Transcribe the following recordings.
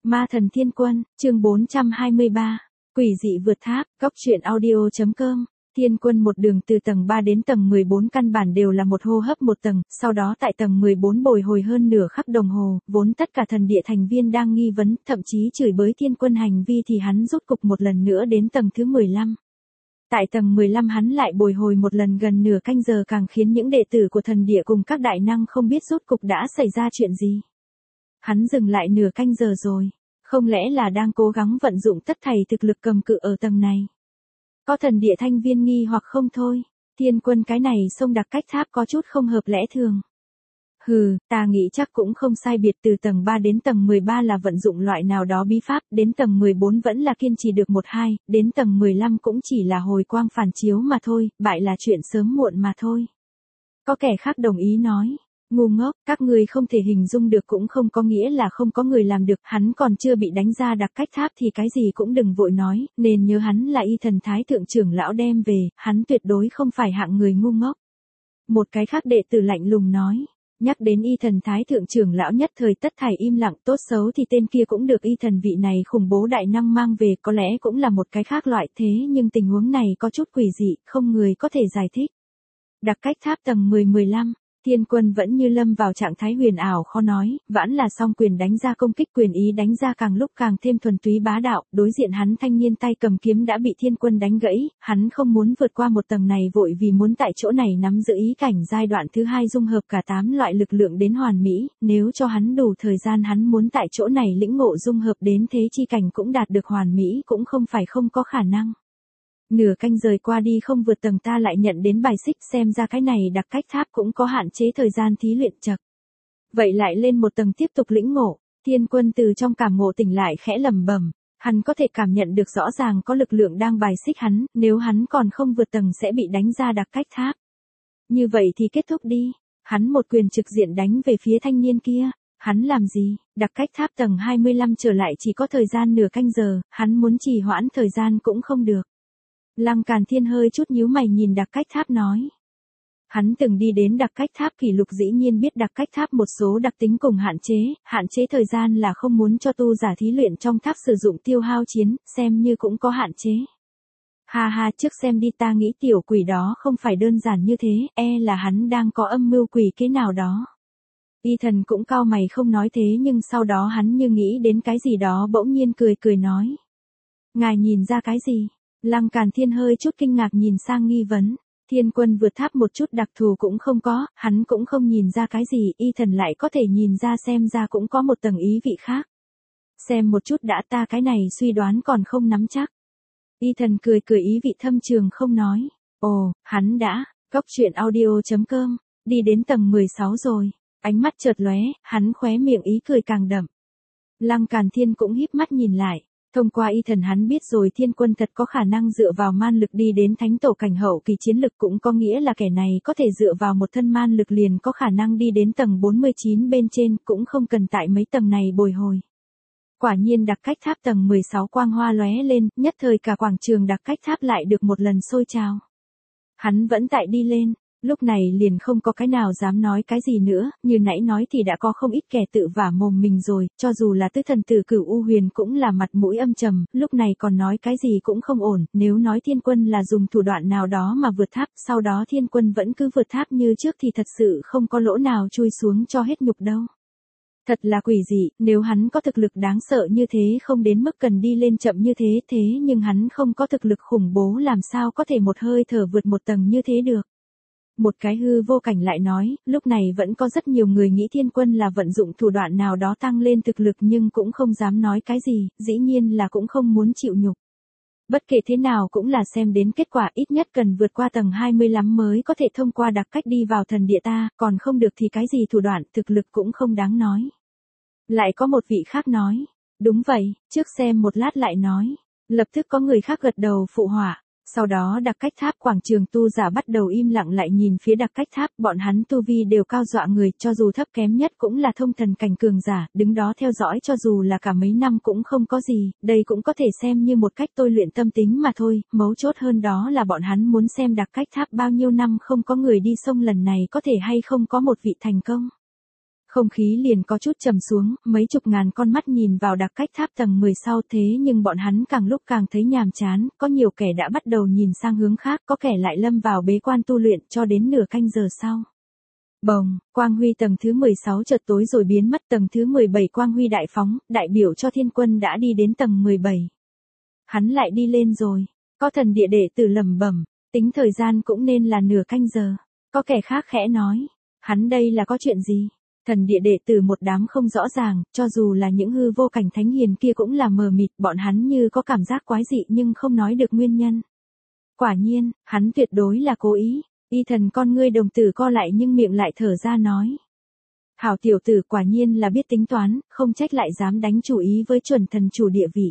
Ma thần thiên quân, chương 423. Quỷ dị vượt tháp, góc truyện audio.com. Thiên quân một đường từ tầng 3 đến tầng 14 căn bản đều là một hô hấp một tầng, sau đó tại tầng 14 bồi hồi hơn nửa khắc đồng hồ, vốn tất cả thần địa thành viên đang nghi vấn, thậm chí chửi bới thiên quân hành vi thì hắn rút cục một lần nữa đến tầng thứ 15. Tại tầng 15 hắn lại bồi hồi một lần gần nửa canh giờ càng khiến những đệ tử của thần địa cùng các đại năng không biết rút cục đã xảy ra chuyện gì. Hắn dừng lại nửa canh giờ rồi, không lẽ là đang cố gắng vận dụng tất thảy thực lực cầm cự ở tầng này. Có thần địa thanh viên nghi hoặc không thôi, thiên quân cái này xông đặc cách tháp có chút không hợp lẽ thường. Ta nghĩ chắc cũng không sai biệt, từ tầng 3 đến tầng 13 là vận dụng loại nào đó bí pháp, đến tầng 14 vẫn là kiên trì được 1-2, đến tầng 15 cũng chỉ là hồi quang phản chiếu mà thôi, bại là chuyện sớm muộn mà thôi. Có kẻ khác đồng ý nói, ngu ngốc, các người không thể hình dung được cũng không có nghĩa là không có người làm được, hắn còn chưa bị đánh ra đặc cách tháp thì cái gì cũng đừng vội nói, nên nhớ hắn là y thần thái thượng trưởng lão đem về, hắn tuyệt đối không phải hạng người ngu ngốc. Một cái khác đệ tử lạnh lùng nói. Nhắc đến y thần thái thượng trưởng lão nhất thời tất thảy im lặng, tốt xấu thì tên kia cũng được y thần vị này khủng bố đại năng mang về, có lẽ cũng là một cái khác loại, thế nhưng tình huống này có chút quỷ dị, không người có thể giải thích. Đặc cách tháp tầng 10-15, thiên quân vẫn như lâm vào trạng thái huyền ảo khó nói, vãn là song quyền đánh ra công kích, quyền ý đánh ra càng lúc càng thêm thuần túy bá đạo, đối diện hắn thanh niên tay cầm kiếm đã bị thiên quân đánh gãy, hắn không muốn vượt qua một tầng này vội vì muốn tại chỗ này nắm giữ ý cảnh giai đoạn thứ 2 dung hợp cả 8 loại lực lượng đến hoàn mỹ, nếu cho hắn đủ thời gian hắn muốn tại chỗ này lĩnh ngộ dung hợp đến thế chi cảnh cũng đạt được hoàn mỹ cũng không phải không có khả năng. Nửa canh rời qua đi không vượt tầng ta lại nhận đến bài xích, xem ra cái này đặc cách tháp cũng có hạn chế thời gian thí luyện chật. Vậy lại lên một tầng tiếp tục lĩnh ngộ, thiên quân từ trong cảm ngộ tỉnh lại khẽ lẩm bẩm, hắn có thể cảm nhận được rõ ràng có lực lượng đang bài xích hắn, nếu hắn còn không vượt tầng sẽ bị đánh ra đặc cách tháp. Như vậy thì kết thúc đi, hắn một quyền trực diện đánh về phía thanh niên kia. Hắn làm gì, đặc cách tháp tầng 25 trở lại chỉ có thời gian nửa canh giờ, hắn muốn trì hoãn thời gian cũng không được. Lăng Càn Thiên hơi chút nhíu mày nhìn đặc cách tháp nói. Hắn từng đi đến đặc cách tháp kỷ lục, dĩ nhiên biết đặc cách tháp một số đặc tính cùng hạn chế thời gian là không muốn cho tu giả thí luyện trong tháp sử dụng tiêu hao chiến, xem như cũng có hạn chế. Ha, trước xem đi, ta nghĩ tiểu quỷ đó không phải đơn giản như thế, là hắn đang có âm mưu quỷ kế nào đó. Y thần cũng cau mày không nói thế nhưng sau đó hắn như nghĩ đến cái gì đó bỗng nhiên cười nói. Ngài nhìn ra cái gì? Lăng Càn Thiên hơi chút kinh ngạc nhìn sang nghi vấn, thiên quân vượt tháp một chút đặc thù cũng không có, hắn cũng không nhìn ra cái gì, y thần lại có thể nhìn ra, xem ra cũng có một tầng ý vị khác. Xem một chút đã, ta cái này suy đoán còn không nắm chắc. Y thần cười ý vị thâm trường không nói, hắn đã, góc truyện audio.com, đi đến tầng 16 rồi, ánh mắt chợt lóe, hắn khóe miệng ý cười càng đậm. Lăng Càn Thiên cũng híp mắt nhìn lại. Thông qua y thần hắn biết rồi thiên quân thật có khả năng dựa vào man lực đi đến thánh tổ cảnh hậu kỳ, chiến lực cũng có nghĩa là kẻ này có thể dựa vào một thân man lực liền có khả năng đi đến tầng 49 bên trên, cũng không cần tại mấy tầng này bồi hồi. Quả nhiên đặc cách tháp tầng 16 quang hoa lóe lên, nhất thời cả quảng trường đặc cách tháp lại được một lần sôi trào. Hắn vẫn tại đi lên. Lúc này liền không có cái nào dám nói cái gì nữa, như nãy nói thì đã có không ít kẻ tự vả mồm mình rồi, cho dù là tứ thần tử Cửu U Huyền cũng là mặt mũi âm trầm, lúc này còn nói cái gì cũng không ổn, nếu nói thiên quân là dùng thủ đoạn nào đó mà vượt tháp, sau đó thiên quân vẫn cứ vượt tháp như trước thì thật sự không có lỗ nào chui xuống cho hết nhục đâu. Thật là quỷ dị, nếu hắn có thực lực đáng sợ như thế không đến mức cần đi lên chậm như thế nhưng hắn không có thực lực khủng bố làm sao có thể một hơi thở vượt một tầng như thế được. Một cái hư vô cảnh lại nói, lúc này vẫn có rất nhiều người nghĩ thiên quân là vận dụng thủ đoạn nào đó tăng lên thực lực nhưng cũng không dám nói cái gì, dĩ nhiên là cũng không muốn chịu nhục. Bất kể thế nào cũng là xem đến kết quả, ít nhất cần vượt qua tầng 25 mới có thể thông qua đặc cách đi vào thần địa ta, còn không được thì cái gì thủ đoạn, thực lực cũng không đáng nói. Lại có một vị khác nói, đúng vậy, trước xem một lát lại nói, lập tức có người khác gật đầu phụ họa. Sau đó đặc cách tháp quảng trường tu giả bắt đầu im lặng lại nhìn phía đặc cách tháp, bọn hắn tu vi đều cao dọa người, cho dù thấp kém nhất cũng là thông thần cảnh cường giả, đứng đó theo dõi cho dù là cả mấy năm cũng không có gì, đây cũng có thể xem như một cách tôi luyện tâm tính mà thôi, mấu chốt hơn đó là bọn hắn muốn xem đặc cách tháp bao nhiêu năm không có người đi sông lần này có thể hay không có một vị thành công. Không khí liền có chút trầm xuống, mấy chục ngàn con mắt nhìn vào đặc cách tháp tầng 10 sau thế nhưng bọn hắn càng lúc càng thấy nhàm chán, có nhiều kẻ đã bắt đầu nhìn sang hướng khác, có kẻ lại lâm vào bế quan tu luyện cho đến nửa canh giờ sau. Bồng, quang huy tầng thứ 16 chợt tối rồi biến mất, tầng thứ 17 quang huy đại phóng, đại biểu cho thiên quân đã đi đến tầng 17. Hắn lại đi lên rồi, có thần địa đệ tử lẩm bẩm, tính thời gian cũng nên là nửa canh giờ, có kẻ khác khẽ nói, hắn đây là có chuyện gì? Thần địa đệ tử một đám không rõ ràng, cho dù là những hư vô cảnh thánh hiền kia cũng là mờ mịt, bọn hắn như có cảm giác quái dị nhưng không nói được nguyên nhân. Quả nhiên, hắn tuyệt đối là cố ý. Y Thần con ngươi đồng tử co lại nhưng miệng lại thở ra nói. Hảo tiểu tử quả nhiên là biết tính toán, không trách lại dám đánh chủ ý với chuẩn thần chủ địa vị.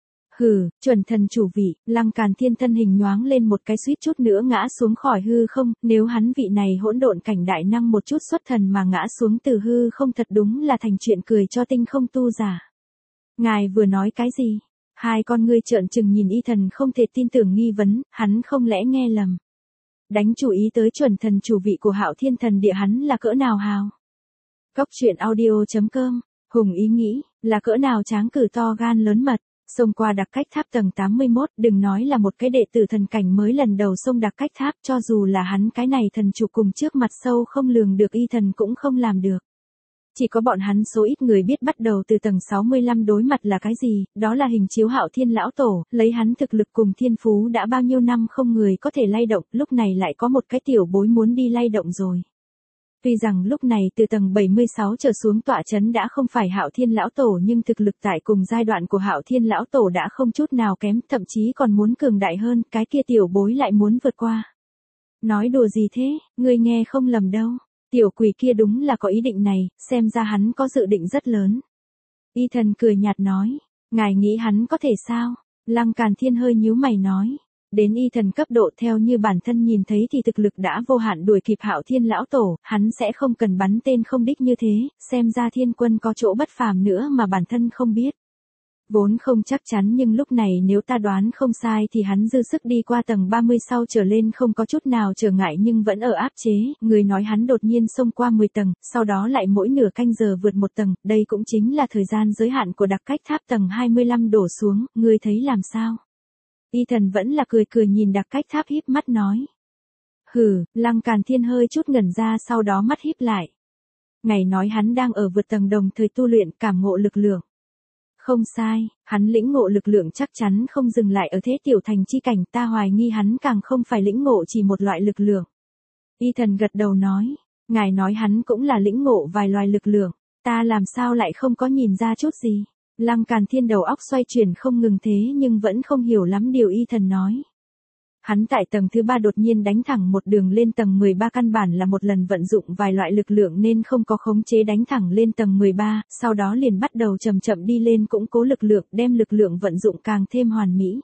Hừ, chuẩn thần chủ vị, Lăng Càn Thiên thân hình nhoáng lên một cái suýt chút nữa ngã xuống khỏi hư không, nếu hắn vị này hỗn độn cảnh đại năng một chút xuất thần mà ngã xuống từ hư không thật đúng là thành chuyện cười cho tinh không tu giả. Ngài vừa nói cái gì? Hai con ngươi trợn trừng nhìn Y Thần không thể tin tưởng nghi vấn, hắn không lẽ nghe lầm. Đánh chủ ý tới chuẩn thần chủ vị của Hạo Thiên thần địa hắn là cỡ nào hào? Cốc truyện audio.com, Hùng ý nghĩ, là cỡ nào tráng cử to gan lớn mật. Xông qua đặc cách tháp tầng 81, đừng nói là một cái đệ tử thần cảnh mới lần đầu xông đặc cách tháp, cho dù là hắn cái này thần chủ cùng trước mặt sâu không lường được Y Thần cũng không làm được. Chỉ có bọn hắn số ít người biết bắt đầu từ tầng 65 đối mặt là cái gì, đó là hình chiếu Hạo Thiên lão tổ, lấy hắn thực lực cùng thiên phú đã bao nhiêu năm không người có thể lay động, lúc này lại có một cái tiểu bối muốn đi lay động rồi. Tuy rằng lúc này từ tầng 76 trở xuống tọa chấn đã không phải Hạo Thiên lão tổ nhưng thực lực tại cùng giai đoạn của Hạo Thiên lão tổ đã không chút nào kém, thậm chí còn muốn cường đại hơn, cái kia tiểu bối lại muốn vượt qua. Nói đùa gì thế, ngươi nghe không lầm đâu. Tiểu quỷ kia đúng là có ý định này, xem ra hắn có dự định rất lớn. Y Thần cười nhạt nói, ngài nghĩ hắn có thể sao? Lăng Càn Thiên hơi nhíu mày nói, đến Y Thần cấp độ theo như bản thân nhìn thấy thì thực lực đã vô hạn đuổi kịp Hạo Thiên lão tổ, hắn sẽ không cần bắn tên không đích như thế, xem ra thiên quân có chỗ bất phàm nữa mà bản thân không biết. Vốn không chắc chắn nhưng lúc này nếu ta đoán không sai thì hắn dư sức đi qua tầng 30 sau trở lên không có chút nào trở ngại nhưng vẫn ở áp chế, người nói hắn đột nhiên xông qua 10 tầng, sau đó lại mỗi nửa canh giờ vượt một tầng, đây cũng chính là thời gian giới hạn của đặc cách tháp tầng 25 đổ xuống, người thấy làm sao? Y Thần vẫn là cười cười nhìn đặc cách tháp híp mắt nói. Hừ, Lăng Càn Thiên hơi chút ngẩn ra sau đó mắt híp lại. Ngày nói hắn đang ở vượt tầng đồng thời tu luyện cảm ngộ lực lượng. Không sai, hắn lĩnh ngộ lực lượng chắc chắn không dừng lại ở thế tiểu thành chi cảnh, ta hoài nghi hắn càng không phải lĩnh ngộ chỉ một loại lực lượng. Y Thần gật đầu nói, ngài nói hắn cũng là lĩnh ngộ vài loài lực lượng, ta làm sao lại không có nhìn ra chút gì. Lăng Càn Thiên đầu óc xoay chuyển không ngừng thế nhưng vẫn không hiểu lắm điều Y Thần nói. Hắn tại tầng thứ 3 đột nhiên đánh thẳng một đường lên tầng 13 căn bản là một lần vận dụng vài loại lực lượng nên không có khống chế đánh thẳng lên tầng 13, sau đó liền bắt đầu chậm chậm đi lên củng cố lực lượng đem lực lượng vận dụng càng thêm hoàn mỹ.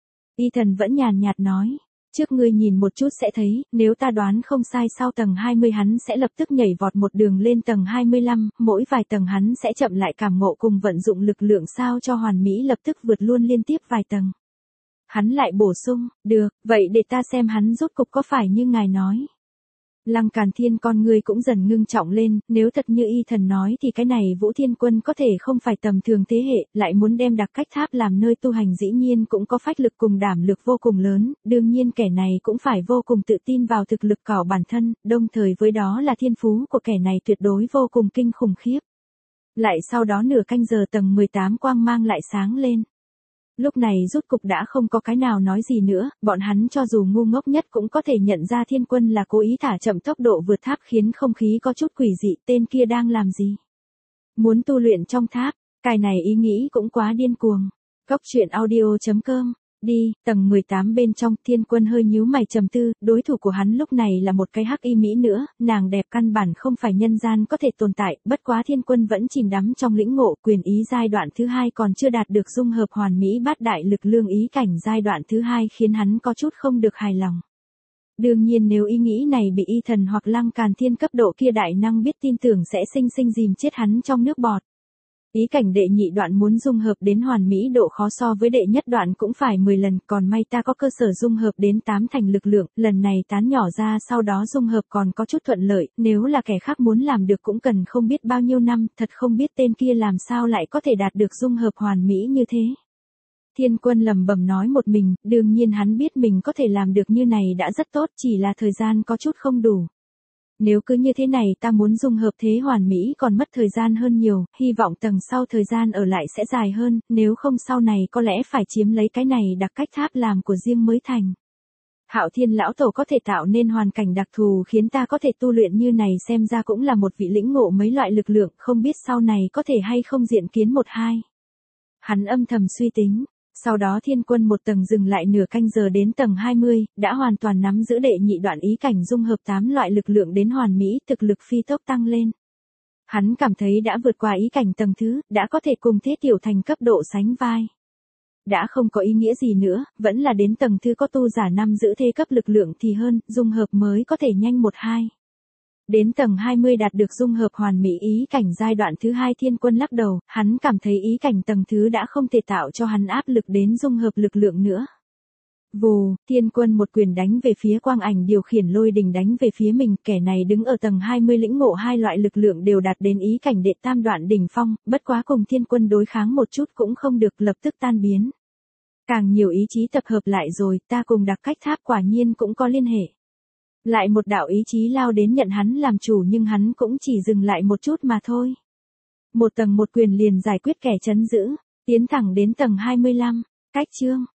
Y Thần vẫn nhàn nhạt nói, trước ngươi nhìn một chút sẽ thấy, nếu ta đoán không sai sau tầng 20 hắn sẽ lập tức nhảy vọt một đường lên tầng 25, mỗi vài tầng hắn sẽ chậm lại cảm ngộ cùng vận dụng lực lượng sao cho hoàn mỹ lập tức vượt luôn liên tiếp vài tầng. Hắn lại bổ sung, được, vậy để ta xem hắn rốt cục có phải như ngài nói. Lăng Càn Thiên con ngươi cũng dần ngưng trọng lên, nếu thật như Y Thần nói thì cái này Vũ Thiên Quân có thể không phải tầm thường thế hệ, lại muốn đem đặc cách tháp làm nơi tu hành dĩ nhiên cũng có phách lực cùng đảm lực vô cùng lớn, đương nhiên kẻ này cũng phải vô cùng tự tin vào thực lực của bản thân, đồng thời với đó là thiên phú của kẻ này tuyệt đối vô cùng kinh khủng khiếp. Lại sau đó nửa canh giờ tầng 18 quang mang lại sáng lên. Lúc này rốt cục đã không có cái nào nói gì nữa, bọn hắn cho dù ngu ngốc nhất cũng có thể nhận ra thiên quân là cố ý thả chậm tốc độ vượt tháp khiến không khí có chút quỷ dị, tên kia đang làm gì? Muốn tu luyện trong tháp, cái này ý nghĩ cũng quá điên cuồng. Cốc truyện audio.com, đi, tầng 18 bên trong thiên quân hơi nhíu mày trầm tư, đối thủ của hắn lúc này là một cái hắc y mỹ nữa, nàng đẹp căn bản không phải nhân gian có thể tồn tại, bất quá thiên quân vẫn chìm đắm trong lĩnh ngộ quyền ý giai đoạn thứ 2 còn chưa đạt được dung hợp hoàn mỹ bát đại lực lương ý cảnh giai đoạn thứ 2 khiến hắn có chút không được hài lòng. Đương nhiên nếu ý nghĩ này bị Y Thần hoặc Lăng Càn Thiên cấp độ kia đại năng biết tin tưởng sẽ sinh sinh dìm chết hắn trong nước bọt. Ý cảnh đệ nhị đoạn muốn dung hợp đến hoàn mỹ độ khó so với đệ nhất đoạn cũng phải 10 lần, còn may ta có cơ sở dung hợp đến 8 thành lực lượng, lần này tán nhỏ ra sau đó dung hợp còn có chút thuận lợi, nếu là kẻ khác muốn làm được cũng cần không biết bao nhiêu năm, thật không biết tên kia làm sao lại có thể đạt được dung hợp hoàn mỹ như thế. Thiên Quân lẩm bẩm nói một mình, đương nhiên hắn biết mình có thể làm được như này đã rất tốt, chỉ là thời gian có chút không đủ. Nếu cứ như thế này ta muốn dung hợp thế hoàn mỹ còn mất thời gian hơn nhiều, hy vọng tầng sau thời gian ở lại sẽ dài hơn, nếu không sau này có lẽ phải chiếm lấy cái này đặc cách tháp làm của riêng mới thành. Hạo Thiên lão tổ có thể tạo nên hoàn cảnh đặc thù khiến ta có thể tu luyện như này xem ra cũng là một vị lĩnh ngộ mấy loại lực lượng, không biết sau này có thể hay không diện kiến một hai. Hắn âm thầm suy tính. Sau đó Thiên Quân một tầng dừng lại nửa canh giờ đến tầng 20, đã hoàn toàn nắm giữ đệ nhị đoạn ý cảnh dung hợp 8 loại lực lượng đến hoàn mỹ, thực lực phi tốc tăng lên. Hắn cảm thấy đã vượt qua ý cảnh tầng thứ, đã có thể cùng Thế Tiểu Thành cấp độ sánh vai. Đã không có ý nghĩa gì nữa, vẫn là đến tầng thứ có tu giả năm giữ thế cấp lực lượng thì hơn, dung hợp mới có thể nhanh một hai. Đến tầng 20 đạt được dung hợp hoàn mỹ ý cảnh giai đoạn thứ 2 Thiên Quân lắc đầu, hắn cảm thấy ý cảnh tầng thứ đã không thể tạo cho hắn áp lực đến dung hợp lực lượng nữa. Vù, Thiên Quân một quyền đánh về phía quang ảnh điều khiển lôi đình đánh về phía mình, kẻ này đứng ở tầng 20 lĩnh ngộ hai loại lực lượng đều đạt đến ý cảnh đệ tam đoạn đỉnh phong, bất quá cùng Thiên Quân đối kháng một chút cũng không được lập tức tan biến. Càng nhiều ý chí tập hợp lại rồi, ta cùng đặc cách tháp quả nhiên cũng có liên hệ. Lại một đạo ý chí lao đến nhận hắn làm chủ nhưng hắn cũng chỉ dừng lại một chút mà thôi. Một tầng một quyền liền giải quyết kẻ trấn giữ, tiến thẳng đến tầng 25, cách chương.